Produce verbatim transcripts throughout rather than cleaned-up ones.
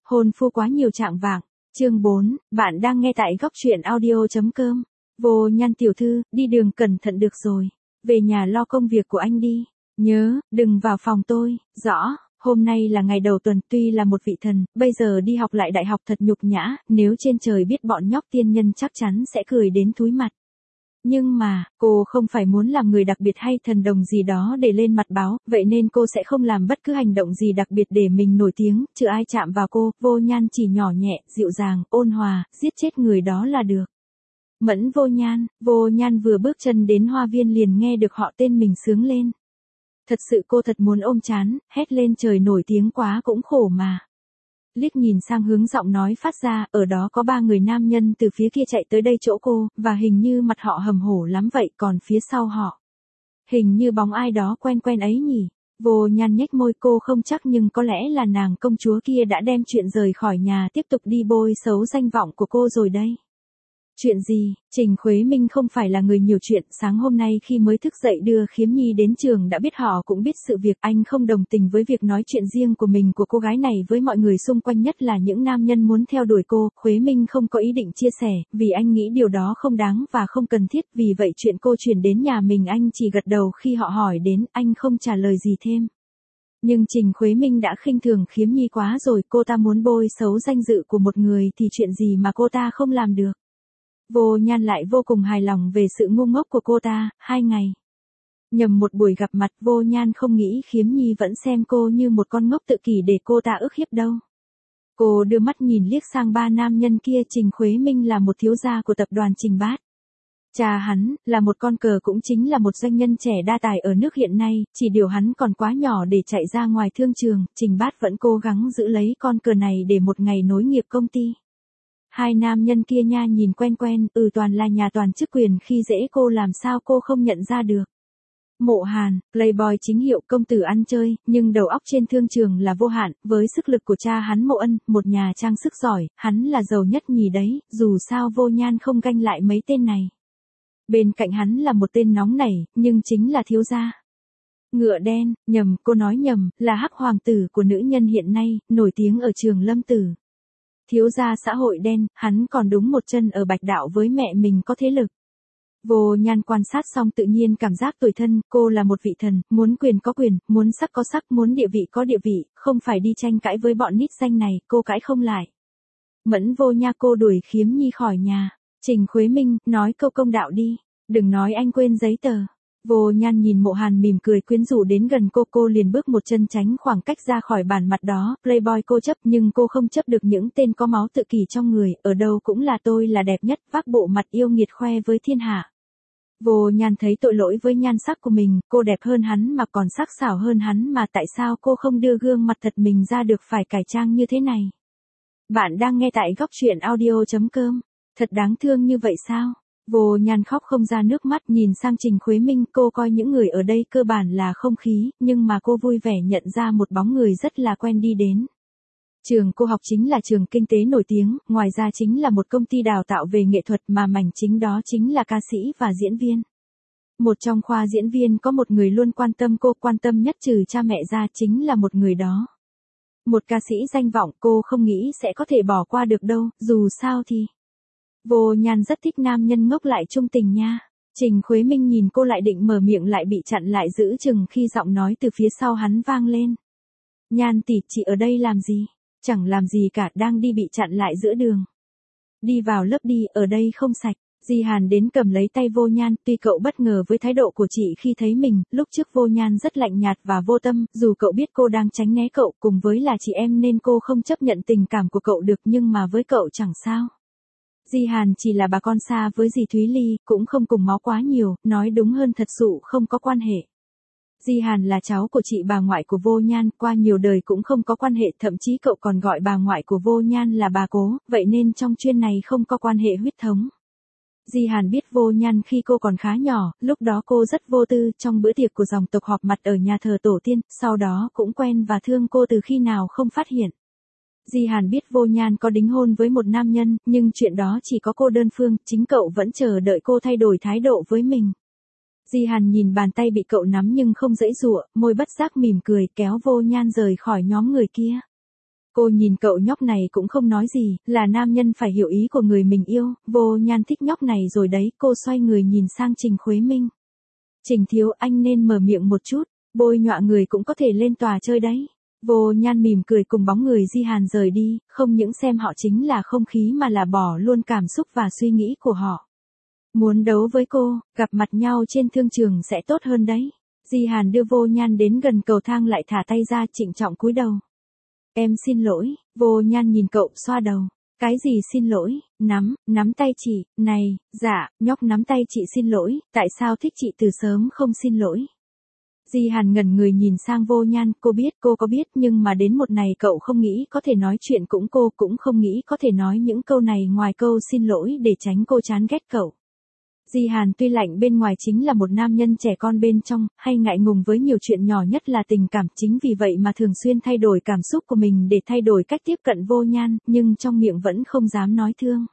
Hôn phu quá nhiều trạng vạng. Chương bốn, bạn đang nghe tại góc truyện audio chấm com. Vô Nhan tiểu thư, đi đường cẩn thận được rồi. Về nhà lo công việc của anh đi. Nhớ, đừng vào phòng tôi. Rõ, hôm nay là ngày đầu tuần, tuy là một vị thần, bây giờ đi học lại đại học thật nhục nhã, nếu trên trời biết bọn nhóc tiên nhân chắc chắn sẽ cười đến thúi mặt. Nhưng mà, cô không phải muốn làm người đặc biệt hay thần đồng gì đó để lên mặt báo, vậy nên cô sẽ không làm bất cứ hành động gì đặc biệt để mình nổi tiếng, chứ ai chạm vào cô, Vô Nhan chỉ nhỏ nhẹ, dịu dàng, ôn hòa, giết chết người đó là được. Mẫn Vô Nhan, Vô Nhan vừa bước chân đến hoa viên liền nghe được họ tên mình sướng lên. Thật sự cô thật muốn ôm chán, hét lên trời nổi tiếng quá cũng khổ mà. Liếc nhìn sang hướng giọng nói phát ra, ở đó có ba người nam nhân từ phía kia chạy tới đây chỗ cô, và hình như mặt họ hầm hổ lắm vậy, còn phía sau họ. Hình như bóng ai đó quen quen ấy nhỉ. Vô Nhan nhếch môi, cô không chắc nhưng có lẽ là nàng công chúa kia đã đem chuyện rời khỏi nhà tiếp tục đi bôi xấu danh vọng của cô rồi đây. Chuyện gì? Trình Khuế Minh không phải là người nhiều chuyện, sáng hôm nay khi mới thức dậy đưa Khiếm Nhi đến trường đã biết họ cũng biết sự việc, anh không đồng tình với việc nói chuyện riêng của mình của cô gái này với mọi người xung quanh, nhất là những nam nhân muốn theo đuổi cô. Khuế Minh không có ý định chia sẻ, vì anh nghĩ điều đó không đáng và không cần thiết, vì vậy chuyện cô chuyển đến nhà mình anh chỉ gật đầu khi họ hỏi đến, anh không trả lời gì thêm. Nhưng Trình Khuế Minh đã khinh thường Khiếm Nhi quá rồi, cô ta muốn bôi xấu danh dự của một người thì chuyện gì mà cô ta không làm được. Vô Nhan lại vô cùng hài lòng về sự ngu ngốc của cô ta. Hai ngày nhầm một buổi gặp mặt, Vô Nhan không nghĩ Khiếm Nhi vẫn xem cô như một con ngốc tự kỷ để cô ta ức hiếp đâu. Cô đưa mắt nhìn liếc sang ba nam nhân kia. Trình Khuế Minh là một thiếu gia của tập đoàn Trình Bát. Cha hắn là một con cờ, cũng chính là một doanh nhân trẻ đa tài ở nước hiện nay, chỉ điều hắn còn quá nhỏ để chạy ra ngoài thương trường. Trình Bát vẫn cố gắng giữ lấy con cờ này để một ngày nối nghiệp công ty. Hai nam nhân kia nha nhìn quen quen, ừ toàn là nhà toàn chức quyền khi dễ cô, làm sao cô không nhận ra được. Mộ Hàn, playboy chính hiệu, công tử ăn chơi, nhưng đầu óc trên thương trường là vô hạn, với sức lực của cha hắn Mộ Ân, một nhà trang sức giỏi, hắn là giàu nhất nhì đấy, dù sao Vô Nhan không ganh lại mấy tên này. Bên cạnh hắn là một tên nóng nảy, nhưng chính là thiếu gia. Ngựa đen, nhầm, cô nói nhầm, là hắc hoàng tử của nữ nhân hiện nay, nổi tiếng ở trường Lâm Tử. Thiếu gia xã hội đen, hắn còn đúng một chân ở bạch đạo với mẹ mình có thế lực. Vô Nhan quan sát xong tự nhiên cảm giác tủi thân, cô là một vị thần, muốn quyền có quyền, muốn sắc có sắc, muốn địa vị có địa vị, không phải đi tranh cãi với bọn nít danh này, cô cãi không lại. Mẫn Vô Nha, cô đuổi Khiếm Nhi khỏi nhà. Trình Khuế Minh, nói câu công đạo đi, đừng nói anh quên giấy tờ. Vô Nhan nhìn Mộ Hàn mỉm cười quyến rũ đến gần cô, cô liền bước một chân tránh khoảng cách ra khỏi bàn mặt đó. Playboy cô chấp, nhưng cô không chấp được những tên có máu tự kỷ trong người, ở đâu cũng là tôi là đẹp nhất, vác bộ mặt yêu nghiệt khoe với thiên hạ. Vô Nhan thấy tội lỗi với nhan sắc của mình, cô đẹp hơn hắn mà còn sắc sảo hơn hắn mà, tại sao cô không đưa gương mặt thật mình ra được phải cải trang như thế này. Bạn đang nghe tại góc truyện audio chấm com. Thật đáng thương như vậy sao? Vô Nhan khóc không ra nước mắt, nhìn sang Trình Khuế Minh, cô coi những người ở đây cơ bản là không khí, nhưng mà cô vui vẻ nhận ra một bóng người rất là quen đi đến. Trường cô học chính là trường kinh tế nổi tiếng, ngoài ra chính là một công ty đào tạo về nghệ thuật, mà mảnh chính đó chính là ca sĩ và diễn viên. Một trong khoa diễn viên có một người luôn quan tâm cô, quan tâm nhất trừ cha mẹ ra chính là một người đó. Một ca sĩ danh vọng, cô không nghĩ sẽ có thể bỏ qua được đâu, dù sao thì Vô Nhan rất thích nam nhân ngốc lại trung tình nha. Trình Khuế Minh nhìn cô lại định mở miệng lại bị chặn lại giữ chừng khi giọng nói từ phía sau hắn vang lên. Nhan tỷ, chị ở đây làm gì? Chẳng làm gì cả, đang đi, bị chặn lại giữa đường. Đi vào lớp đi, ở đây không sạch. Di Hàn đến cầm lấy tay Vô Nhan, tuy cậu bất ngờ với thái độ của chị khi thấy mình, lúc trước Vô Nhan rất lạnh nhạt và vô tâm, dù cậu biết cô đang tránh né cậu, cùng với là chị em nên cô không chấp nhận tình cảm của cậu được, nhưng mà với cậu chẳng sao. Di Hàn chỉ là bà con xa với dì Thúy Ly, cũng không cùng máu quá nhiều, nói đúng hơn thật sự không có quan hệ. Di Hàn là cháu của chị bà ngoại của Vô Nhan, qua nhiều đời cũng không có quan hệ, thậm chí cậu còn gọi bà ngoại của Vô Nhan là bà cố, vậy nên trong chuyên này không có quan hệ huyết thống. Di Hàn biết Vô Nhan khi cô còn khá nhỏ, lúc đó cô rất vô tư, trong bữa tiệc của dòng tộc họp mặt ở nhà thờ tổ tiên, sau đó cũng quen và thương cô từ khi nào không phát hiện. Di Hàn biết Vô Nhan có đính hôn với một nam nhân, nhưng chuyện đó chỉ có cô đơn phương, chính cậu vẫn chờ đợi cô thay đổi thái độ với mình. Di Hàn nhìn bàn tay bị cậu nắm nhưng không giãy giụa, môi bất giác mỉm cười, kéo Vô Nhan rời khỏi nhóm người kia. Cô nhìn cậu nhóc này cũng không nói gì, là nam nhân phải hiểu ý của người mình yêu, Vô Nhan thích nhóc này rồi đấy, cô xoay người nhìn sang Trình Khuế Minh. Trình thiếu, anh nên mở miệng một chút, bôi nhọa người cũng có thể lên tòa chơi đấy. Vô Nhan mỉm cười cùng bóng người Di Hàn rời đi, không những xem họ chính là không khí mà là bỏ luôn cảm xúc và suy nghĩ của họ. Muốn đấu với cô, gặp mặt nhau trên thương trường sẽ tốt hơn đấy. Di Hàn đưa Vô Nhan đến gần cầu thang lại thả tay ra, trịnh trọng cúi đầu. Em xin lỗi, Vô Nhan nhìn cậu xoa đầu. Cái gì xin lỗi, nắm, nắm tay chị, này, dạ, nhóc nắm tay chị xin lỗi, tại sao thích chị từ sớm không xin lỗi. Di Hàn ngẩn người nhìn sang Vô Nhan, cô biết, cô có biết, nhưng mà đến một ngày cậu không nghĩ có thể nói chuyện cũng cô cũng không nghĩ có thể nói những câu này ngoài câu xin lỗi để tránh cô chán ghét cậu. Di Hàn tuy lạnh bên ngoài chính là một nam nhân trẻ con bên trong, hay ngại ngùng với nhiều chuyện nhỏ nhất là tình cảm, chính vì vậy mà thường xuyên thay đổi cảm xúc của mình để thay đổi cách tiếp cận Vô Nhan, nhưng trong miệng vẫn không dám nói thương.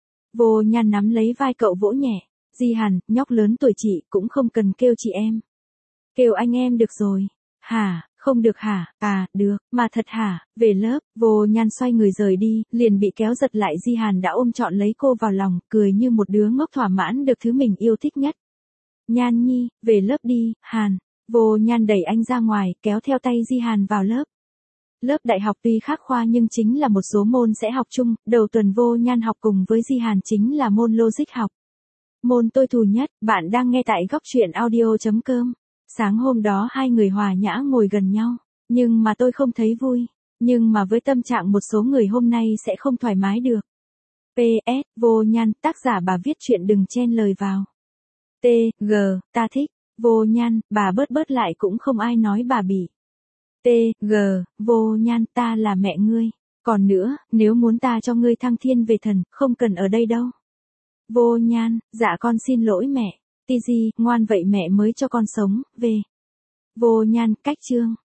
Vô Nhan nắm lấy vai cậu vỗ nhẹ, Di Hàn, nhóc lớn tuổi chị, cũng không cần kêu chị em. Kêu anh em được rồi. Hả, không được hả, à, được, mà thật hả, về lớp, Vô Nhan xoay người rời đi, liền bị kéo giật lại. Di Hàn đã ôm trọn lấy cô vào lòng, cười như một đứa ngốc thỏa mãn được thứ mình yêu thích nhất. Nhan nhi, về lớp đi, Hàn. Vô Nhan đẩy anh ra ngoài, kéo theo tay Di Hàn vào lớp. Lớp đại học tuy khác khoa nhưng chính là một số môn sẽ học chung, đầu tuần Vô Nhan học cùng với Di Hàn chính là môn logic học. Môn tôi thù nhất, bạn đang nghe tại góc truyện audio chấm com. Sáng hôm đó hai người hòa nhã ngồi gần nhau, nhưng mà tôi không thấy vui, nhưng mà với tâm trạng một số người hôm nay sẽ không thoải mái được. pê ét, Vô Nhan, tác giả bà viết chuyện đừng chen lời vào. tê giê, ta thích, Vô Nhan, bà bớt bớt lại cũng không ai nói bà bị. tê giê, Vô Nhan, ta là mẹ ngươi, còn nữa, nếu muốn ta cho ngươi thăng thiên về thần, không cần ở đây đâu. Vô Nhan, dạ con xin lỗi mẹ. Ti Di, ngoan vậy mẹ mới cho con sống, về. Vô Nhan, cách chương.